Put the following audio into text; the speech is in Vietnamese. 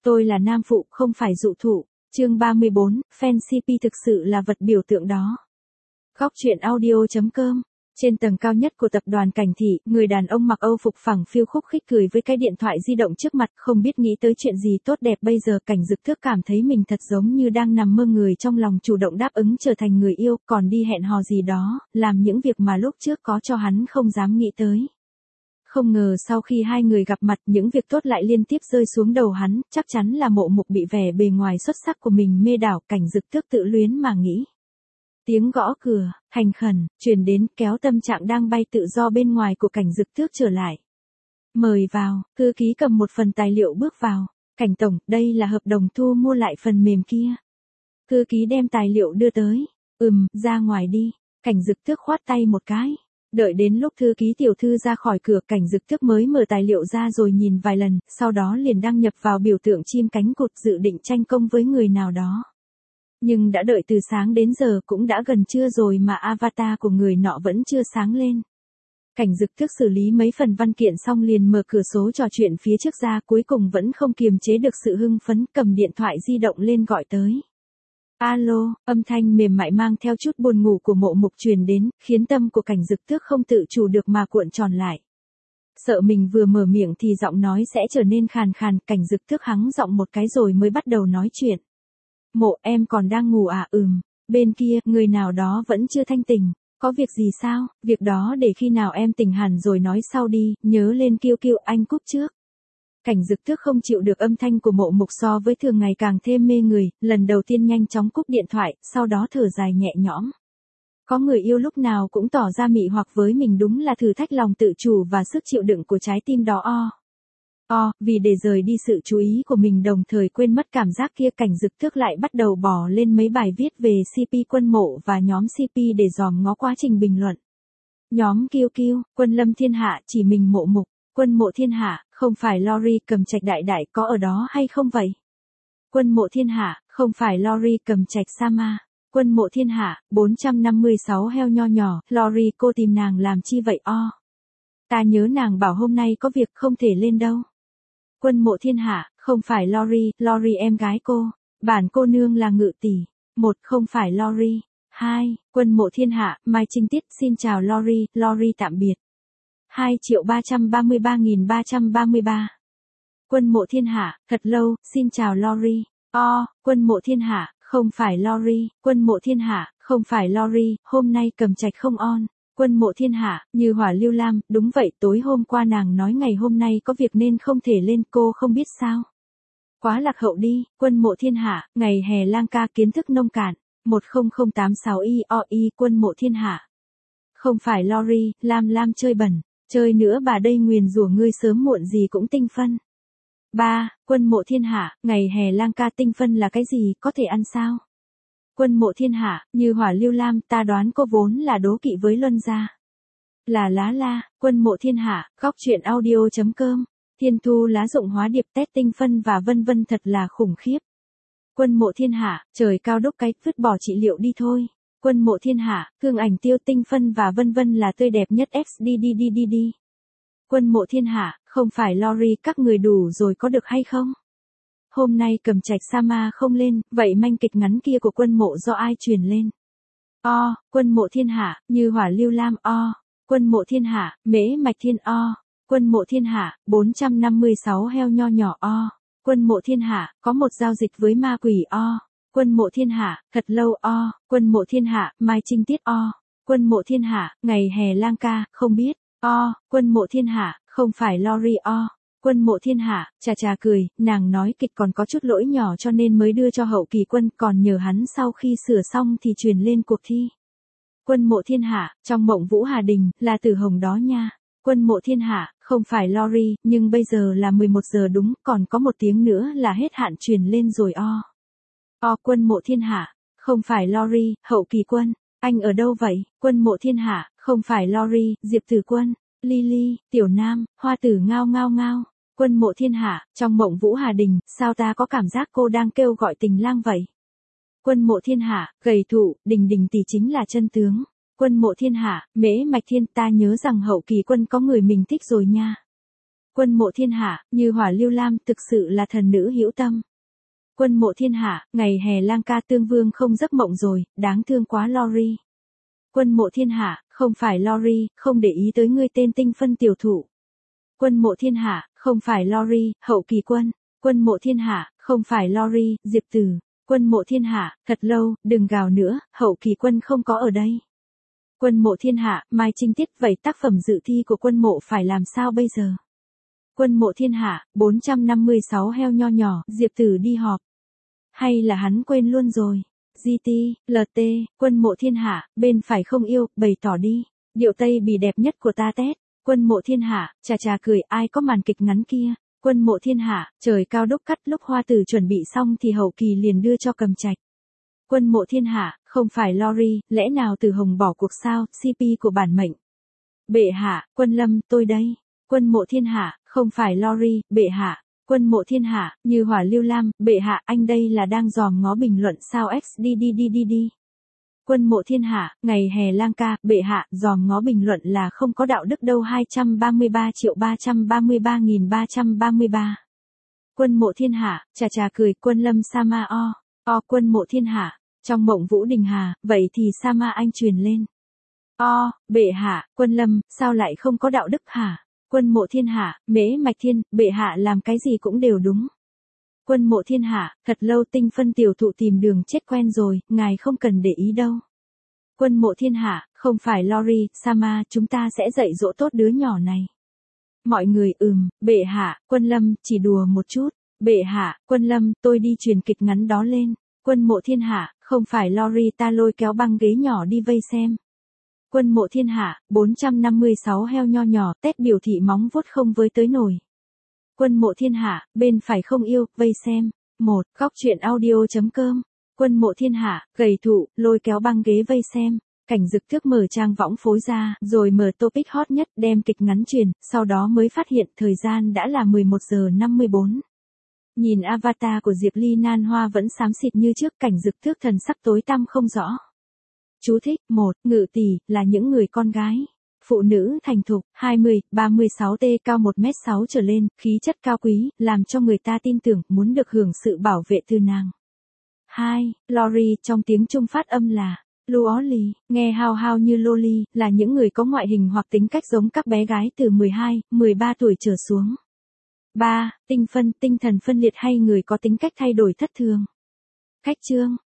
Tôi là nam phụ, không phải dụ thụ. Chương 34, fan CP thực sự là vật biểu tượng đó. Góc truyện audio.com. Trên tầng cao nhất của tập đoàn Cảnh Thị, người đàn ông mặc Âu phục phẳng phiu khúc khích cười với cái điện thoại di động trước mặt, không biết nghĩ tới chuyện gì tốt đẹp bây giờ. Cảnh Dực Thước cảm thấy mình thật giống như đang nằm mơ, người trong lòng chủ động đáp ứng trở thành người yêu, còn đi hẹn hò gì đó, làm những việc mà lúc trước có cho hắn không dám nghĩ tới. Không ngờ sau khi hai người gặp mặt, những việc tốt lại liên tiếp rơi xuống đầu hắn, chắc chắn là Mộ Mục bị vẻ bề ngoài xuất sắc của mình mê đảo. Cảnh Dực Thước tự luyến mà nghĩ. Tiếng gõ cửa, thành khẩn, truyền đến, kéo tâm trạng đang bay tự do bên ngoài của Cảnh Dực Thước trở lại. Mời vào. Thư ký cầm một phần tài liệu bước vào. Cảnh tổng, đây là hợp đồng thu mua lại phần mềm kia. Thư ký đem tài liệu đưa tới. Ra ngoài đi. Cảnh Dực Thước khoát tay một cái. Đợi đến lúc thư ký tiểu thư ra khỏi cửa, Cảnh Dực Thước mới mở tài liệu ra rồi nhìn vài lần, sau đó liền đăng nhập vào biểu tượng chim cánh cụt, dự định tranh công với người nào đó. Nhưng đã đợi từ sáng đến giờ, cũng đã gần trưa rồi mà avatar của người nọ vẫn chưa sáng lên. Cảnh Dực Thước xử lý mấy phần văn kiện xong liền mở cửa số trò chuyện phía trước ra, cuối cùng vẫn không kiềm chế được sự hưng phấn, cầm điện thoại di động lên gọi tới. Alo, âm thanh mềm mại mang theo chút buồn ngủ của Mộ Mục truyền đến, khiến tâm của Cảnh Dực Thước không tự chủ được mà cuộn tròn lại. Sợ mình vừa mở miệng thì giọng nói sẽ trở nên khàn khàn, Cảnh Dực Thước hắng giọng một cái rồi mới bắt đầu nói chuyện. Mộ, em còn đang ngủ à? Bên kia, người nào đó vẫn chưa thanh tỉnh. Có việc gì sao? Việc đó để khi nào em tỉnh hẳn rồi nói sau đi, nhớ lên kêu anh cúp trước. Cảnh Dực Thước không chịu được âm thanh của Mộ Mục so với thường ngày càng thêm mê người, lần đầu tiên nhanh chóng cúp điện thoại, sau đó thở dài nhẹ nhõm. Có người yêu lúc nào cũng tỏ ra mị hoặc với mình, đúng là thử thách lòng tự chủ và sức chịu đựng của trái tim đó. Vì để rời đi sự chú ý của mình đồng thời quên mất cảm giác kia, Cảnh Dực Thước lại bắt đầu bỏ lên mấy bài viết về CP Quân Mộ và nhóm CP để dòm ngó quá trình bình luận. Nhóm Kiêu, Quân Lâm Thiên Hạ chỉ mình Mộ Mục, Quân Mộ Thiên Hạ, không phải Lori Cầm Trạch đại đại có ở đó hay không vậy? Quân Mộ Thiên Hạ, không phải Lori Cầm Trạch Sama. Quân Mộ Thiên Hạ, 456 heo nho nhỏ, Lori cô tìm nàng làm chi vậy? Ta nhớ nàng bảo hôm nay có việc không thể lên đâu. Quân Mộ Thiên Hạ, không phải Lori em gái cô, bản cô nương là Ngự tỷ. 1. Không phải Lori. 2. Quân Mộ Thiên Hạ, Mai Trinh Tiết, xin chào Lori tạm biệt. 2.333.333. Quân Mộ Thiên Hạ, thật lâu, xin chào Lori. Quân Mộ Thiên Hạ, không phải Lori. Quân Mộ Thiên Hạ, không phải Lori, hôm nay Cầm Trạch không on. Quân Mộ Thiên Hạ, như hỏa lưu lam, đúng vậy, tối hôm qua nàng nói ngày hôm nay có việc nên không thể lên, cô không biết sao? Quá lạc hậu đi. Quân Mộ Thiên Hạ, ngày hè lang ca kiến thức nông cạn. 10086 IOI. Quân Mộ Thiên Hạ, không phải Lori, lam chơi bẩn, chơi nữa bà đây nguyền rủa ngươi sớm muộn gì cũng tinh phân. 3. Quân Mộ Thiên Hạ, ngày hè lang ca tinh phân là cái gì, có thể ăn sao? Quân Mộ Thiên Hạ, như hỏa lưu lam, ta đoán cô vốn là đố kỵ với Luân gia. Là lá la. Quân Mộ Thiên Hạ, góc truyện audio.com. Thiên thu lá dụng hóa điệp test tinh phân và vân vân, thật là khủng khiếp. Quân Mộ Thiên Hạ, trời cao đúc cái, vứt bỏ trị liệu đi thôi. Quân Mộ Thiên Hạ, hương ảnh tiêu tinh phân và vân vân là tươi đẹp nhất XD đi. Quân Mộ Thiên Hạ, không phải Lori, các người đủ rồi có được hay không? Hôm nay Cầm Trạch Sama không lên, vậy manh kịch ngắn kia của Quân Mộ do ai truyền lên? Quân Mộ Thiên Hạ, như hỏa lưu lam. Quân Mộ Thiên Hạ, mễ mạch thiên. Quân Mộ Thiên Hạ, 456 heo nho nhỏ. Quân Mộ Thiên Hạ, có một giao dịch với ma quỷ. Quân Mộ Thiên Hạ, thật lâu. Quân Mộ Thiên Hạ, Mai Trinh Tiết. Quân Mộ Thiên Hạ, ngày hè lang ca, không biết. Quân Mộ Thiên Hạ, không phải Lori. Quân Mộ Thiên Hạ, chà cười, nàng nói kịch còn có chút lỗi nhỏ cho nên mới đưa cho Hậu Kỳ Quân, còn nhờ hắn sau khi sửa xong thì truyền lên cuộc thi. Quân Mộ Thiên Hạ, trong mộng Vũ Hà Đình, là Tử Hồng đó nha. Quân Mộ Thiên Hạ, không phải Lori, nhưng bây giờ là 11 giờ đúng, còn có 1 tiếng nữa là hết hạn truyền lên rồi. Quân Mộ Thiên Hạ, không phải Lori, Hậu Kỳ Quân, anh ở đâu vậy? Quân Mộ Thiên Hạ, không phải Lori, Diệp Tử Quân, Lily, Tiểu Nam, Hoa Tử ngao. Quân Mộ Thiên Hạ, trong mộng Vũ Hà Đình, sao ta có cảm giác cô đang kêu gọi tình lang vậy? Quân Mộ Thiên Hạ, gầy thụ, đình tỷ chính là chân tướng. Quân Mộ Thiên Hạ, mễ mạch thiên, ta nhớ rằng Hậu Kỳ Quân có người mình thích rồi nha. Quân Mộ Thiên Hạ, như hỏa lưu lam, thực sự là thần nữ hữu tâm. Quân Mộ Thiên Hạ, ngày hè lang ca tương vương không giấc mộng rồi, đáng thương quá Lori. Quân Mộ Thiên Hạ, không phải Lori, không để ý tới ngươi tên tinh phân tiểu thụ. Quân Mộ Thiên Hạ, không phải Lori, hậu kỳ quân. Quân Mộ Thiên Hạ, không phải Lori, Diệp Tử. Quân Mộ Thiên Hạ, thật lâu, đừng gào nữa, hậu kỳ quân không có ở đây. Quân Mộ Thiên Hạ, Mai Trinh Tiết, vậy tác phẩm dự thi của quân mộ phải làm sao bây giờ? Quân Mộ Thiên Hạ, 456 heo nho nhỏ, Diệp Tử đi họp. Hay là hắn quên luôn rồi? GT, LT, Quân Mộ Thiên Hạ, bên phải không yêu, bày tỏ đi. Điệu Tây bì đẹp nhất của ta tét. Quân Mộ Thiên Hạ, chà chà cười, ai có màn kịch ngắn kia. Quân Mộ Thiên Hạ, trời cao đúc cắt, lúc hoa tử chuẩn bị xong thì hậu kỳ liền đưa cho Cầm Trạch. Quân Mộ Thiên Hạ, không phải Lori, lẽ nào Từ Hồng bỏ cuộc sao, CP của bản mệnh. Bệ hạ, Quân Lâm, tôi đây. Quân Mộ Thiên Hạ, không phải Lori, bệ hạ. Quân Mộ Thiên Hạ, như hỏa lưu lam, bệ hạ, anh đây là đang dòm ngó bình luận sao đi. Quân Mộ Thiên Hạ, ngày hè lang ca, bệ hạ, dòm ngó bình luận là không có đạo đức đâu 233.333.333. Quân Mộ Thiên Hạ, chà chà cười, Quân Lâm Sama Quân Mộ Thiên Hạ, trong mộng Vũ Đình Hà, vậy thì Sama anh truyền lên. Bệ hạ, Quân Lâm, sao lại không có đạo đức hả? Quân Mộ Thiên Hạ, Mễ Mạch Thiên, bệ hạ làm cái gì cũng đều đúng. Quân Mộ Thiên Hạ, thật lâu tinh phân tiểu thụ tìm đường chết quen rồi, ngài không cần để ý đâu. Quân Mộ Thiên Hạ, không phải Lori, Sama, chúng ta sẽ dạy dỗ tốt đứa nhỏ này. Mọi người bệ hạ, Quân Lâm, chỉ đùa một chút. Bệ hạ, Quân Lâm, tôi đi truyền kịch ngắn đó lên. Quân Mộ Thiên Hạ, không phải Lori, ta lôi kéo băng ghế nhỏ đi vây xem. Quân Mộ Thiên Hạ, 456 heo nho nhỏ, tét biểu thị móng vuốt không với tới nổi. Quân Mộ Thiên Hạ, bên phải không yêu, vây xem. Góc truyện audio.com. Quân Mộ Thiên Hạ, gầy thụ, lôi kéo băng ghế vây xem. Cảnh Dực Thước mở trang võng phối ra, rồi mở topic hot nhất, đem kịch ngắn truyền, sau đó mới phát hiện thời gian đã là 11 giờ 54. Nhìn avatar của Diệp Ly Nan Hoa vẫn xám xịt như trước, Cảnh Dực Thước thần sắc tối tăm không rõ. Chú thích, ngự tỷ, là những người con gái. Phụ nữ thành thục, 20, 36T cao 1m6 trở lên, khí chất cao quý, làm cho người ta tin tưởng, muốn được hưởng sự bảo vệ từ nàng. 2. Lori, trong tiếng Trung phát âm là Luoli, nghe hao hao như Loli, là những người có ngoại hình hoặc tính cách giống các bé gái từ 12, 13 tuổi trở xuống. 3. Tinh phân, tinh thần phân liệt hay người có tính cách thay đổi thất thường. Khách chương.